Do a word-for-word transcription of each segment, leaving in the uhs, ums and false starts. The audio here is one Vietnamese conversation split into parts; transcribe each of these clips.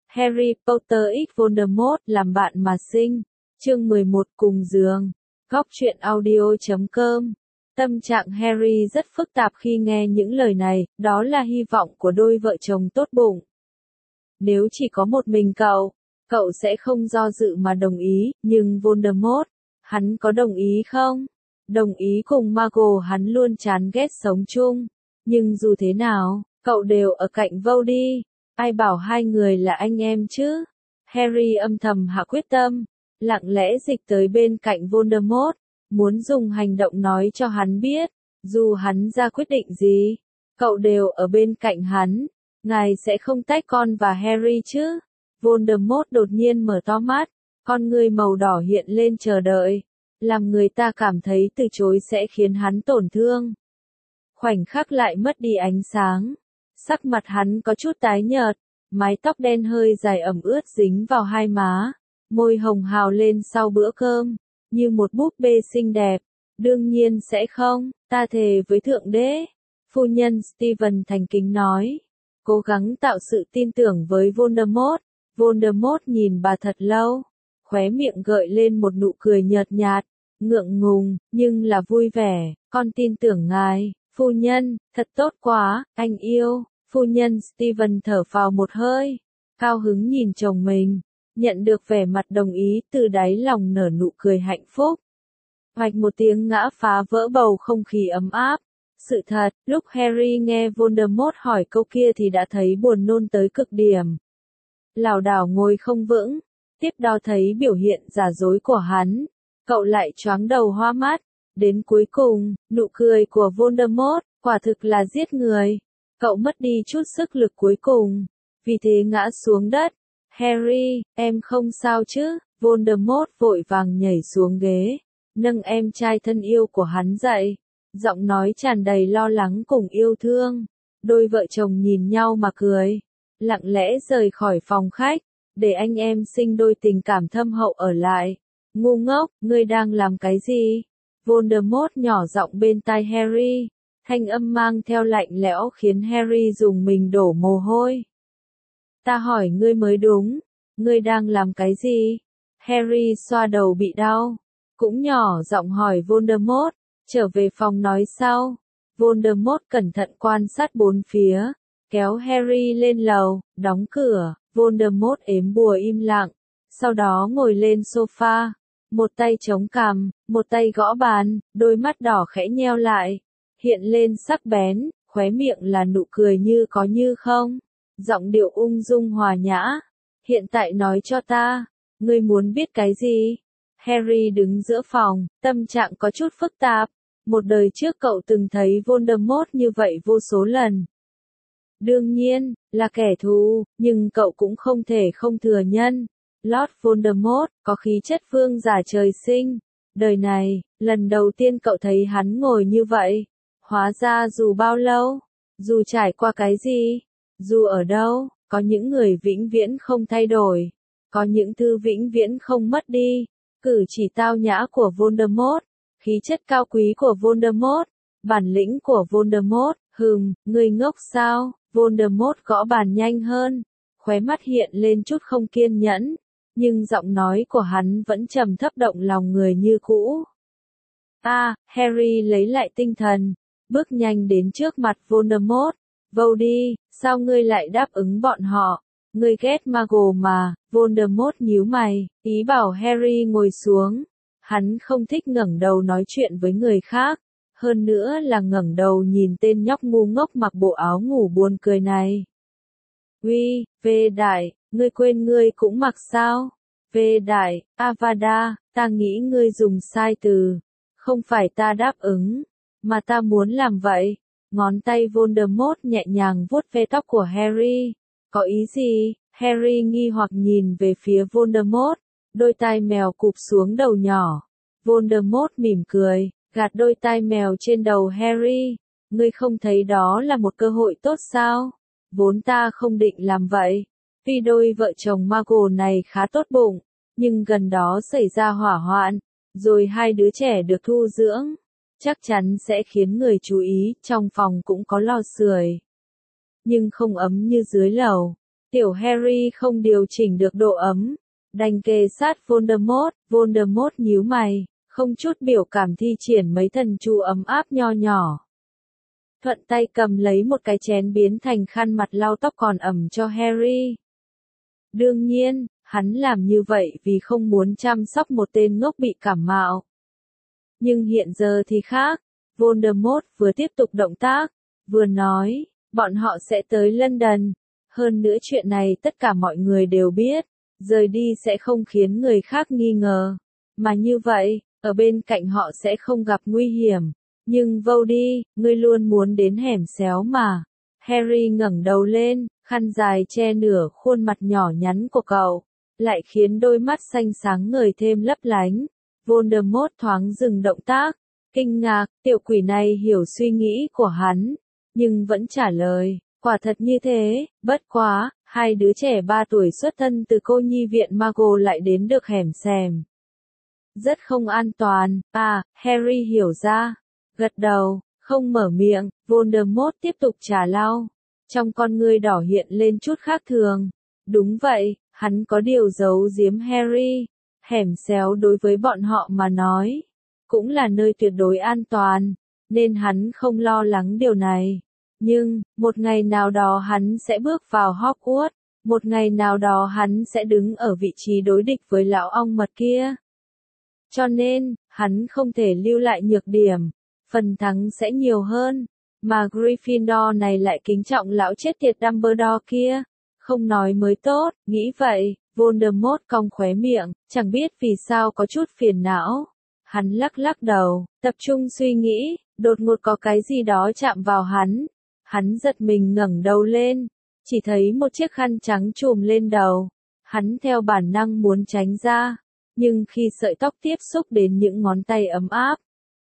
Harry Potter x Voldemort làm bạn mà sinh. Chương mười một cùng giường. Góc truyện audio chấm com. Tâm trạng Harry rất phức tạp khi nghe những lời này, đó là hy vọng của đôi vợ chồng tốt bụng. Nếu chỉ có một mình cậu, cậu sẽ không do dự mà đồng ý, nhưng Voldemort, hắn có đồng ý không? Đồng ý cùng Muggle hắn luôn chán ghét sống chung. Nhưng dù thế nào, cậu đều ở cạnh Voldy. Ai bảo hai người là anh em chứ? Harry âm thầm hạ quyết tâm, lặng lẽ dịch tới bên cạnh Voldemort, muốn dùng hành động nói cho hắn biết, dù hắn ra quyết định gì, cậu đều ở bên cạnh hắn, ngài sẽ không tách con và Harry chứ? Voldemort đột nhiên mở to mắt, con ngươi màu đỏ hiện lên chờ đợi, làm người ta cảm thấy từ chối sẽ khiến hắn tổn thương. Khoảnh khắc lại mất đi ánh sáng. Sắc mặt hắn có chút tái nhợt, mái tóc đen hơi dài ẩm ướt dính vào hai má, môi hồng hào lên sau bữa cơm, như một búp bê xinh đẹp. Đương nhiên sẽ không, ta thề với Thượng Đế. Phu nhân Steven thành kính nói, cố gắng tạo sự tin tưởng với Voldemort. Voldemort nhìn bà thật lâu, khóe miệng gợi lên một nụ cười nhợt nhạt, ngượng ngùng, nhưng là vui vẻ. Con tin tưởng ngài, phu nhân, thật tốt quá, anh yêu. Phu nhân Steven thở phào một hơi, cao hứng nhìn chồng mình, nhận được vẻ mặt đồng ý từ đáy lòng nở nụ cười hạnh phúc. Hoạch một tiếng ngã phá vỡ bầu không khí ấm áp. Sự thật, lúc Harry nghe Voldemort hỏi câu kia thì đã thấy buồn nôn tới cực điểm. Lảo đảo ngồi không vững, tiếp đó thấy biểu hiện giả dối của hắn, cậu lại choáng đầu hoa mắt. Đến cuối cùng, nụ cười của Voldemort, quả thực là giết người. Cậu mất đi chút sức lực cuối cùng, vì thế ngã xuống đất. Harry, em không sao chứ? Voldemort vội vàng nhảy xuống ghế, nâng em trai thân yêu của hắn dậy, giọng nói tràn đầy lo lắng cùng yêu thương. Đôi vợ chồng nhìn nhau mà cười, lặng lẽ rời khỏi phòng khách, để anh em sinh đôi tình cảm thâm hậu ở lại. Ngu ngốc, ngươi đang làm cái gì? Voldemort nhỏ giọng bên tai Harry. Thanh âm mang theo lạnh lẽo khiến Harry dùng mình đổ mồ hôi. Ta hỏi ngươi mới đúng, ngươi đang làm cái gì? Harry xoa đầu bị đau, cũng nhỏ giọng hỏi Voldemort, trở về phòng nói sau. Voldemort cẩn thận quan sát bốn phía, kéo Harry lên lầu, đóng cửa. Voldemort ếm bùa im lặng, sau đó ngồi lên sofa, một tay chống cằm, một tay gõ bàn, đôi mắt đỏ khẽ nheo lại, hiện lên sắc bén, khóe miệng là nụ cười như có như không, giọng điệu ung dung hòa nhã. Hiện tại nói cho ta, ngươi muốn biết cái gì? Harry đứng giữa phòng, tâm trạng có chút phức tạp. Một đời trước cậu từng thấy Voldemort như vậy vô số lần. Đương nhiên, là kẻ thù, nhưng cậu cũng không thể không thừa nhận. Lord Voldemort, có khí chất vương giả trời sinh. Đời này, lần đầu tiên cậu thấy hắn ngồi như vậy. Hóa ra dù bao lâu, dù trải qua cái gì, dù ở đâu, có những người vĩnh viễn không thay đổi, có những thứ vĩnh viễn không mất đi. Cử chỉ tao nhã của Voldemort, khí chất cao quý của Voldemort, bản lĩnh của Voldemort. Hừm, ngươi ngốc sao? Voldemort gõ bàn nhanh hơn, khóe mắt hiện lên chút không kiên nhẫn, nhưng giọng nói của hắn vẫn trầm thấp động lòng người như cũ. À, Harry lấy lại tinh thần, bước nhanh đến trước mặt Voldemort. Voldy, sao ngươi lại đáp ứng bọn họ? Ngươi ghét Muggle mà. Voldemort nhíu mày, ý bảo Harry ngồi xuống. Hắn không thích ngẩng đầu nói chuyện với người khác, hơn nữa là ngẩng đầu nhìn tên nhóc ngu ngốc mặc bộ áo ngủ buồn cười này. Uy, Vê Đại, ngươi quên ngươi cũng mặc sao? Vê Đại, Avada, ta nghĩ ngươi dùng sai từ. Không phải ta đáp ứng, mà ta muốn làm vậy. Ngón tay Voldemort nhẹ nhàng vuốt ve tóc của Harry. Có ý gì? Harry nghi hoặc nhìn về phía Voldemort, đôi tai mèo cụp xuống đầu nhỏ. Voldemort mỉm cười, gạt đôi tai mèo trên đầu Harry. Ngươi không thấy đó là một cơ hội tốt sao? Vốn ta không định làm vậy. Vì đôi vợ chồng Muggle này khá tốt bụng, nhưng gần đó xảy ra hỏa hoạn, rồi hai đứa trẻ được thu dưỡng, chắc chắn sẽ khiến người chú ý. Trong phòng cũng có lò sưởi, nhưng không ấm như dưới lầu. Tiểu Harry không điều chỉnh được độ ấm, đành kề sát Voldemort. Voldemort nhíu mày, không chút biểu cảm thi triển mấy thần chú ấm áp nho nhỏ. Thuận tay cầm lấy một cái chén biến thành khăn mặt lau tóc còn ẩm cho Harry. Đương nhiên, hắn làm như vậy vì không muốn chăm sóc một tên ngốc bị cảm mạo. Nhưng hiện giờ thì khác, Voldemort vừa tiếp tục động tác, vừa nói, bọn họ sẽ tới London. Hơn nữa chuyện này tất cả mọi người đều biết, rời đi sẽ không khiến người khác nghi ngờ. Mà như vậy, ở bên cạnh họ sẽ không gặp nguy hiểm. Nhưng Voldy, ngươi luôn muốn đến hẻm xéo mà. Harry ngẩng đầu lên, khăn dài che nửa khuôn mặt nhỏ nhắn của cậu, lại khiến đôi mắt xanh sáng ngời thêm lấp lánh. Voldemort thoáng dừng động tác, kinh ngạc, tiểu quỷ này hiểu suy nghĩ của hắn, nhưng vẫn trả lời, quả thật như thế, bất quá, hai đứa trẻ ba tuổi xuất thân từ cô nhi viện Mago lại đến được hẻm xèm. Rất không an toàn, à, Harry hiểu ra, gật đầu, không mở miệng. Voldemort tiếp tục trà lau, trong con ngươi đỏ hiện lên chút khác thường. Đúng vậy, hắn có điều giấu giếm Harry. Hẻm xéo đối với bọn họ mà nói, cũng là nơi tuyệt đối an toàn, nên hắn không lo lắng điều này. Nhưng, một ngày nào đó hắn sẽ bước vào Hogwarts, một ngày nào đó hắn sẽ đứng ở vị trí đối địch với lão ong mật kia. Cho nên, hắn không thể lưu lại nhược điểm, phần thắng sẽ nhiều hơn, mà Gryffindor này lại kính trọng lão chết tiệt Dumbledore kia. Không nói mới tốt, nghĩ vậy, Voldemort cong khóe miệng, chẳng biết vì sao có chút phiền não. Hắn lắc lắc đầu, tập trung suy nghĩ, đột ngột có cái gì đó chạm vào hắn. Hắn giật mình ngẩng đầu lên, chỉ thấy một chiếc khăn trắng trùm lên đầu. Hắn theo bản năng muốn tránh ra, nhưng khi sợi tóc tiếp xúc đến những ngón tay ấm áp,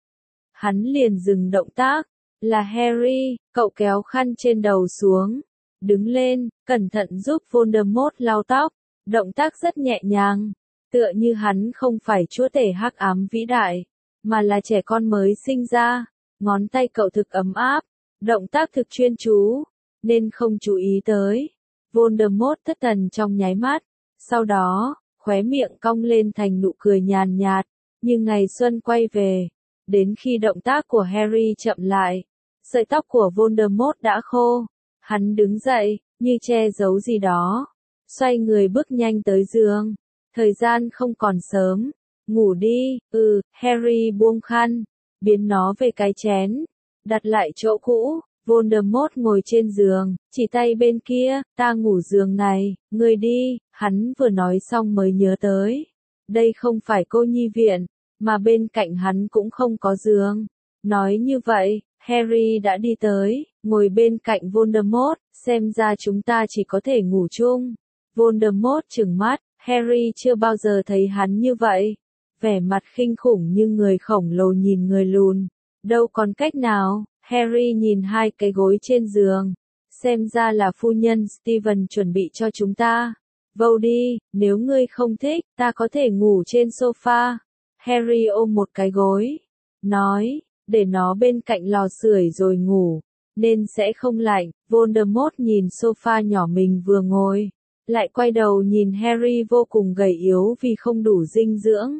hắn liền dừng động tác. Là Harry, cậu kéo khăn trên đầu xuống, đứng lên, cẩn thận giúp Voldemort lau tóc, động tác rất nhẹ nhàng, tựa như hắn không phải chúa tể hắc ám vĩ đại, mà là trẻ con mới sinh ra. Ngón tay cậu thực ấm áp, động tác thực chuyên chú, nên không chú ý tới. Voldemort thất thần trong nháy mắt, sau đó, khóe miệng cong lên thành nụ cười nhàn nhạt, như ngày xuân quay về. Đến khi động tác của Harry chậm lại, sợi tóc của Voldemort đã khô. Hắn đứng dậy, như che giấu gì đó, xoay người bước nhanh tới giường. Thời gian không còn sớm, ngủ đi. Ừ, Harry buông khăn, biến nó về cái chén, đặt lại chỗ cũ. Voldemort ngồi trên giường, chỉ tay bên kia, ta ngủ giường này, ngươi đi. Hắn vừa nói xong mới nhớ tới, đây không phải cô nhi viện, mà bên cạnh hắn cũng không có giường. Nói như vậy, Harry đã đi tới, ngồi bên cạnh Voldemort, xem ra chúng ta chỉ có thể ngủ chung. Voldemort trừng mắt, Harry chưa bao giờ thấy hắn như vậy. Vẻ mặt khinh khủng như người khổng lồ nhìn người lùn. Đâu còn cách nào, Harry nhìn hai cái gối trên giường. Xem ra là phu nhân Steven chuẩn bị cho chúng ta. Voldy, nếu ngươi không thích, ta có thể ngủ trên sofa. Harry ôm một cái gối, nói, để nó bên cạnh lò sưởi rồi ngủ, nên sẽ không lạnh. Voldemort nhìn sofa nhỏ mình vừa ngồi, lại quay đầu nhìn Harry vô cùng gầy yếu vì không đủ dinh dưỡng.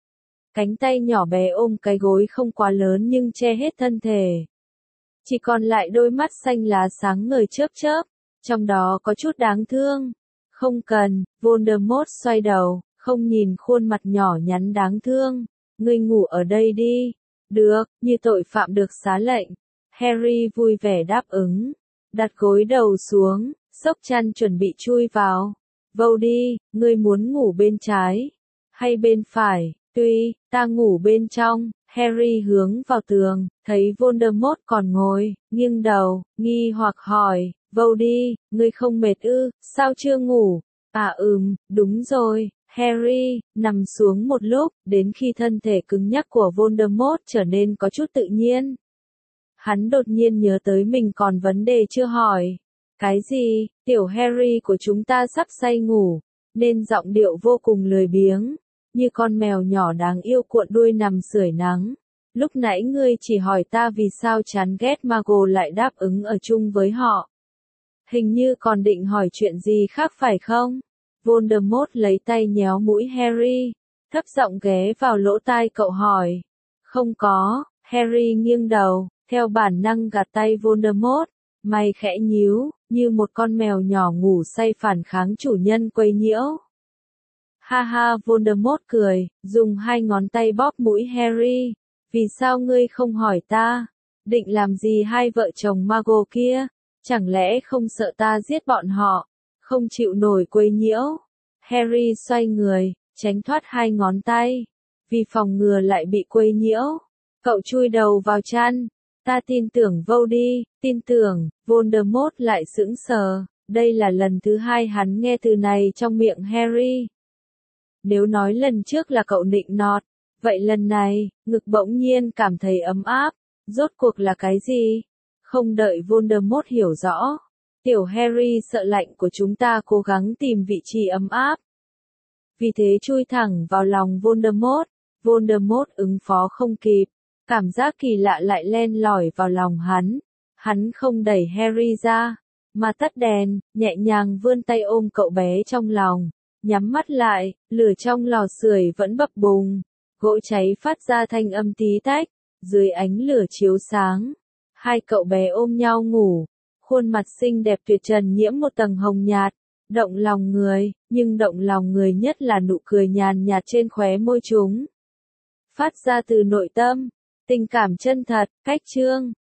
Cánh tay nhỏ bé ôm cái gối không quá lớn nhưng che hết thân thể. Chỉ còn lại đôi mắt xanh lá sáng ngời chớp chớp, trong đó có chút đáng thương. Không cần, Voldemort xoay đầu, không nhìn khuôn mặt nhỏ nhắn đáng thương. Ngươi ngủ ở đây đi. Được, như tội phạm được xá lệnh. Harry vui vẻ đáp ứng, đặt gối đầu xuống, xốc chăn chuẩn bị chui vào. Voldy, ngươi muốn ngủ bên trái hay bên phải? Tuy, ta ngủ bên trong. Harry hướng vào tường, thấy Voldemort còn ngồi, nghiêng đầu, nghi hoặc hỏi, Voldy, ngươi không mệt ư, sao chưa ngủ? À ừm, đúng rồi. Harry nằm xuống một lúc, đến khi thân thể cứng nhắc của Voldemort trở nên có chút tự nhiên. Hắn đột nhiên nhớ tới mình còn vấn đề chưa hỏi. Cái gì? Tiểu Harry của chúng ta sắp say ngủ, nên giọng điệu vô cùng lười biếng, như con mèo nhỏ đáng yêu cuộn đuôi nằm sưởi nắng. Lúc nãy ngươi chỉ hỏi ta vì sao chán ghét Mago lại đáp ứng ở chung với họ. Hình như còn định hỏi chuyện gì khác phải không? Voldemort lấy tay nhéo mũi Harry, thấp giọng ghé vào lỗ tai cậu hỏi. Không có, Harry nghiêng đầu, theo bản năng gạt tay Voldemort, mày khẽ nhíu, như một con mèo nhỏ ngủ say phản kháng chủ nhân quấy nhiễu. Ha ha, Voldemort cười, dùng hai ngón tay bóp mũi Harry. Vì sao ngươi không hỏi ta? Định làm gì hai vợ chồng Mago kia? Chẳng lẽ không sợ ta giết bọn họ? Không chịu nổi quấy nhiễu. Harry xoay người, tránh thoát hai ngón tay. Vì phòng ngừa lại bị quấy nhiễu, cậu chui đầu vào chăn. Ta tin tưởng Voldy, tin tưởng. Voldemort lại sững sờ. Đây là lần thứ hai hắn nghe từ này trong miệng Harry. Nếu nói lần trước là cậu nịnh nọt, vậy lần này, ngực bỗng nhiên cảm thấy ấm áp. Rốt cuộc là cái gì? Không đợi Voldemort hiểu rõ, tiểu Harry sợ lạnh của chúng ta cố gắng tìm vị trí ấm áp. Vì thế chui thẳng vào lòng Voldemort. Voldemort ứng phó không kịp, cảm giác kỳ lạ lại len lỏi vào lòng hắn. Hắn không đẩy Harry ra, mà tắt đèn, nhẹ nhàng vươn tay ôm cậu bé trong lòng. Nhắm mắt lại, lửa trong lò sưởi vẫn bập bùng, gỗ cháy phát ra thanh âm tí tách, dưới ánh lửa chiếu sáng. Hai cậu bé ôm nhau ngủ, khuôn mặt xinh đẹp tuyệt trần nhiễm một tầng hồng nhạt, động lòng người, nhưng động lòng người nhất là nụ cười nhàn nhạt trên khóe môi chúng. Phát ra từ nội tâm, tình cảm chân thật, cách chương.